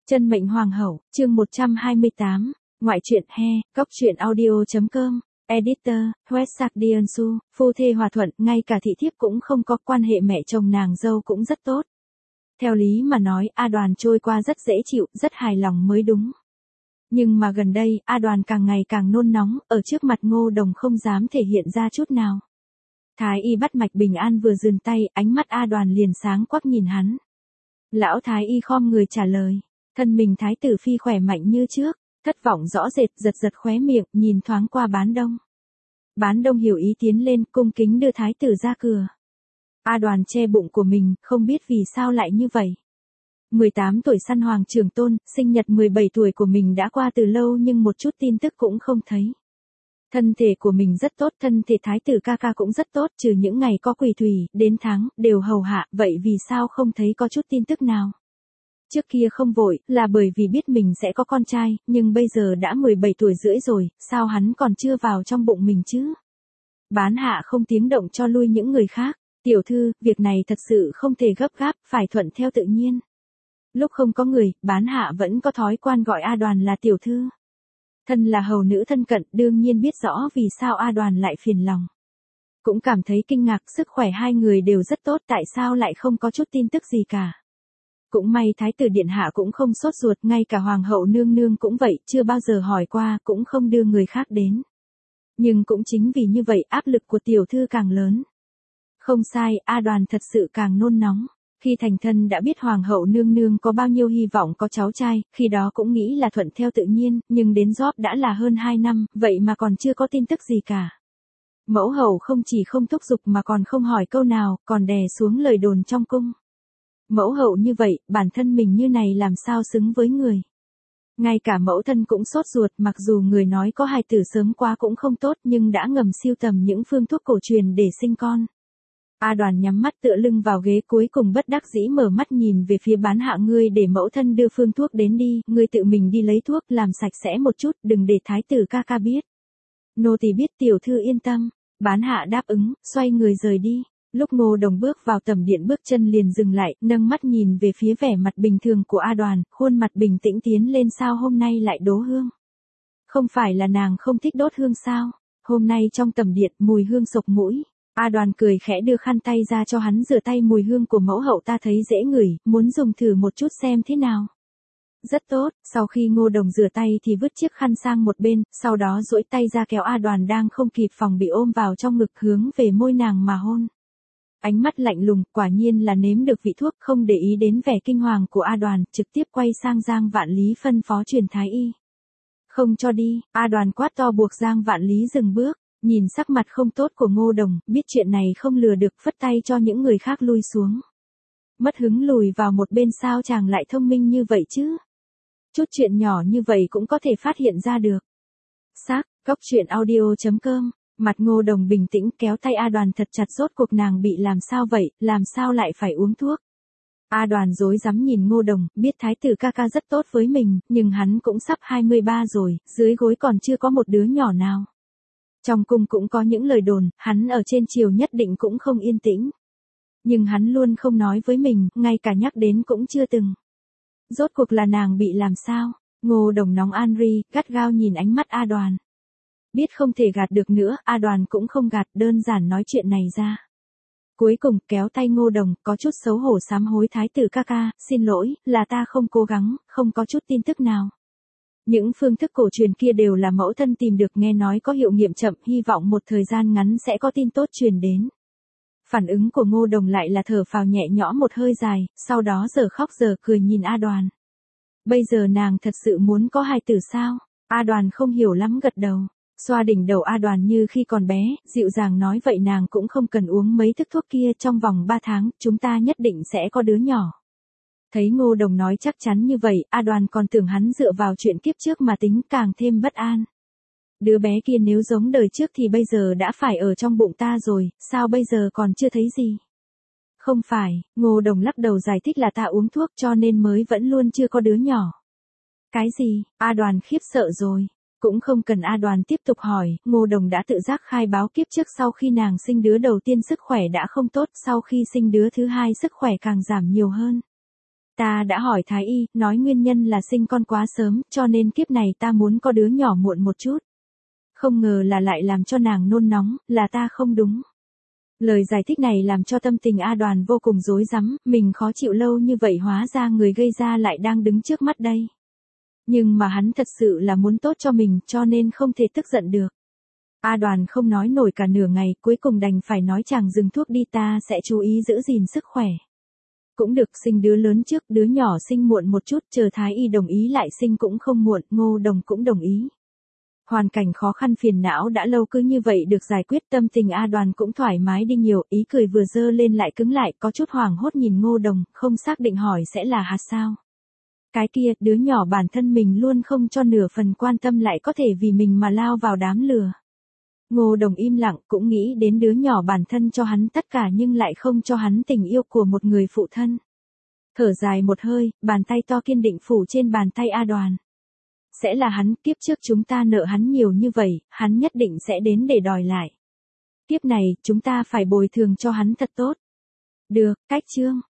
Chân mệnh hoàng hậu, chương 128, ngoại truyện he, cóc truyện audio.com, editor, Westsạc Diansu, phu thê hòa thuận, ngay cả thị thiếp cũng không có, quan hệ mẹ chồng nàng dâu cũng rất tốt. Theo lý mà nói, A Đoàn trôi qua rất dễ chịu, rất hài lòng mới đúng. Nhưng mà gần đây, A Đoàn càng ngày càng nôn nóng, ở trước mặt Ngô Đồng không dám thể hiện ra chút nào. Thái y bắt mạch bình an vừa dừng tay, ánh mắt A Đoàn liền sáng quắc nhìn hắn. Lão thái y khom người trả lời. Thân mình thái tử phi khỏe mạnh như trước, thất vọng rõ rệt, giật giật khóe miệng, nhìn thoáng qua Bán Đông. Bán Đông hiểu ý tiến lên, cung kính đưa thái tử ra cửa. A Đoàn che bụng của mình, không biết vì sao lại như vậy. 18 tuổi săn hoàng trường tôn, sinh nhật 17 tuổi của mình đã qua từ lâu nhưng một chút tin tức cũng không thấy. Thân thể của mình rất tốt, thân thể thái tử ca ca cũng rất tốt, trừ những ngày có quỷ thủy, đến tháng, đều hầu hạ, vậy vì sao không thấy có chút tin tức nào? Trước kia không vội, là bởi vì biết mình sẽ có con trai, nhưng bây giờ đã 17 tuổi rưỡi rồi, sao hắn còn chưa vào trong bụng mình chứ? Bán hạ không tiếng động cho lui những người khác. Tiểu thư, việc này thật sự không thể gấp gáp, phải thuận theo tự nhiên. Lúc không có người, bán hạ vẫn có thói quen gọi A Đoàn là tiểu thư. Thân là hầu nữ thân cận, đương nhiên biết rõ vì sao A Đoàn lại phiền lòng. Cũng cảm thấy kinh ngạc, sức khỏe hai người đều rất tốt, tại sao lại không có chút tin tức gì cả. Cũng may thái tử điện hạ cũng không sốt ruột, ngay cả hoàng hậu nương nương cũng vậy, chưa bao giờ hỏi qua, cũng không đưa người khác đến. Nhưng cũng chính vì như vậy, áp lực của tiểu thư càng lớn. Không sai, A Đoàn thật sự càng nôn nóng. Khi thành thân đã biết hoàng hậu nương nương có bao nhiêu hy vọng có cháu trai, khi đó cũng nghĩ là thuận theo tự nhiên, nhưng đến job đã là hơn 2 năm, vậy mà còn chưa có tin tức gì cả. Mẫu hậu không chỉ không thúc giục mà còn không hỏi câu nào, còn đè xuống lời đồn trong cung. Mẫu hậu như vậy, bản thân mình như này làm sao xứng với người. Ngay cả mẫu thân cũng sốt ruột, mặc dù người nói có hài tử sớm quá cũng không tốt nhưng đã ngầm siêu tầm những phương thuốc cổ truyền để sinh con. A Đoàn nhắm mắt tựa lưng vào ghế, cuối cùng bất đắc dĩ mở mắt nhìn về phía bán hạ. Ngươi để mẫu thân đưa phương thuốc đến đi, ngươi tự mình đi lấy thuốc, làm sạch sẽ một chút, đừng để thái tử ca ca biết. Nô tỳ biết, tiểu thư yên tâm. Bán hạ đáp ứng, xoay người rời đi. Lúc Ngô Đồng bước vào tầm điện, bước chân liền dừng lại, nâng mắt nhìn về phía vẻ mặt bình thường của A Đoàn, khuôn mặt bình tĩnh tiến lên. Sao hôm nay lại đố hương? Không phải là nàng không thích đốt hương sao? Hôm nay trong tầm điện, mùi hương sộc mũi. A Đoàn cười khẽ đưa khăn tay ra cho hắn rửa tay. Mùi hương của mẫu hậu ta thấy dễ ngửi, muốn dùng thử một chút xem thế nào. Rất tốt. Sau khi Ngô Đồng rửa tay thì vứt chiếc khăn sang một bên, sau đó duỗi tay ra kéo A Đoàn đang không kịp phòng bị ôm vào trong ngực, hướng về môi nàng mà hôn. Ánh mắt lạnh lùng, quả nhiên là nếm được vị thuốc, không để ý đến vẻ kinh hoàng của A Đoàn, trực tiếp quay sang Giang Vạn Lý phân phó truyền thái y. Không cho đi. A Đoàn quát to buộc Giang Vạn Lý dừng bước. Nhìn sắc mặt không tốt của Ngô Đồng, biết chuyện này không lừa được, phất tay cho những người khác lui xuống. Mất hứng lùi vào một bên. Sao chàng lại thông minh như vậy chứ? Chút chuyện nhỏ như vậy cũng có thể phát hiện ra được. Xác, cóc truyện audio.com. Mặt Ngô Đồng bình tĩnh, kéo tay A Đoàn thật chặt. Rốt cuộc nàng bị làm sao vậy, làm sao lại phải uống thuốc? A Đoàn rối rắm nhìn Ngô Đồng, biết thái tử ca ca rất tốt với mình, nhưng hắn cũng sắp 23 rồi, dưới gối còn chưa có một đứa nhỏ nào. Trong cung cũng có những lời đồn, hắn ở trên triều nhất định cũng không yên tĩnh. Nhưng hắn luôn không nói với mình, ngay cả nhắc đến cũng chưa từng. Rốt cuộc là nàng bị làm sao? Ngô Đồng nóng Anri, gắt gao nhìn ánh mắt A Đoàn. Biết không thể gạt được nữa, A Đoàn cũng không gạt, đơn giản nói chuyện này ra. Cuối cùng, kéo tay Ngô Đồng, có chút xấu hổ sám hối thái tử ca ca, xin lỗi, là ta không cố gắng, không có chút tin tức nào. Những phương thức cổ truyền kia đều là mẫu thân tìm được, nghe nói có hiệu nghiệm chậm, hy vọng một thời gian ngắn sẽ có tin tốt truyền đến. Phản ứng của Ngô Đồng lại là thở phào nhẹ nhõm một hơi dài, sau đó giờ khóc giờ cười nhìn A Đoàn. Bây giờ nàng thật sự muốn có hài tử sao? A Đoàn không hiểu lắm gật đầu. Xoa đỉnh đầu A Đoàn như khi còn bé, dịu dàng nói vậy nàng cũng không cần uống mấy thức thuốc kia, trong vòng 3 tháng, chúng ta nhất định sẽ có đứa nhỏ. Thấy Ngô Đồng nói chắc chắn như vậy, A Đoàn còn tưởng hắn dựa vào chuyện kiếp trước mà tính, càng thêm bất an. Đứa bé kia nếu giống đời trước thì bây giờ đã phải ở trong bụng ta rồi, sao bây giờ còn chưa thấy gì? Không phải, Ngô Đồng lắc đầu giải thích là ta uống thuốc cho nên mới vẫn luôn chưa có đứa nhỏ. Cái gì? A Đoàn khiếp sợ rồi. Cũng không cần A Đoàn tiếp tục hỏi, Ngô Đồng đã tự giác khai báo kiếp trước sau khi nàng sinh đứa đầu tiên sức khỏe đã không tốt, sau khi sinh đứa thứ hai sức khỏe càng giảm nhiều hơn. Ta đã hỏi Thái Y, nói nguyên nhân là sinh con quá sớm, cho nên kiếp này ta muốn có đứa nhỏ muộn một chút. Không ngờ là lại làm cho nàng nôn nóng, là ta không đúng. Lời giải thích này làm cho tâm tình A Đoàn vô cùng rối rắm, mình khó chịu lâu như vậy hóa ra người gây ra lại đang đứng trước mắt đây. Nhưng mà hắn thật sự là muốn tốt cho mình cho nên không thể tức giận được. A Đoàn không nói nổi cả nửa ngày, cuối cùng đành phải nói chàng dừng thuốc đi, ta sẽ chú ý giữ gìn sức khỏe. Cũng được, sinh đứa lớn trước, đứa nhỏ sinh muộn một chút, chờ Thái Y đồng ý lại sinh cũng không muộn, Ngô Đồng cũng đồng ý. Hoàn cảnh khó khăn phiền não đã lâu cứ như vậy được giải quyết, tâm tình A Đoàn cũng thoải mái đi nhiều, ý cười vừa dơ lên lại cứng lại, có chút hoảng hốt nhìn Ngô Đồng, không xác định hỏi sẽ là hạt sao. Cái kia, đứa nhỏ bản thân mình luôn không cho nửa phần quan tâm lại có thể vì mình mà lao vào đám lừa. Ngô Đồng im lặng, cũng nghĩ đến đứa nhỏ bản thân cho hắn tất cả nhưng lại không cho hắn tình yêu của một người phụ thân. Thở dài một hơi, bàn tay to kiên định phủ trên bàn tay A Đoàn. Sẽ là hắn, kiếp trước chúng ta nợ hắn nhiều như vậy, hắn nhất định sẽ đến để đòi lại. Kiếp này, chúng ta phải bồi thường cho hắn thật tốt. Được, cách chương.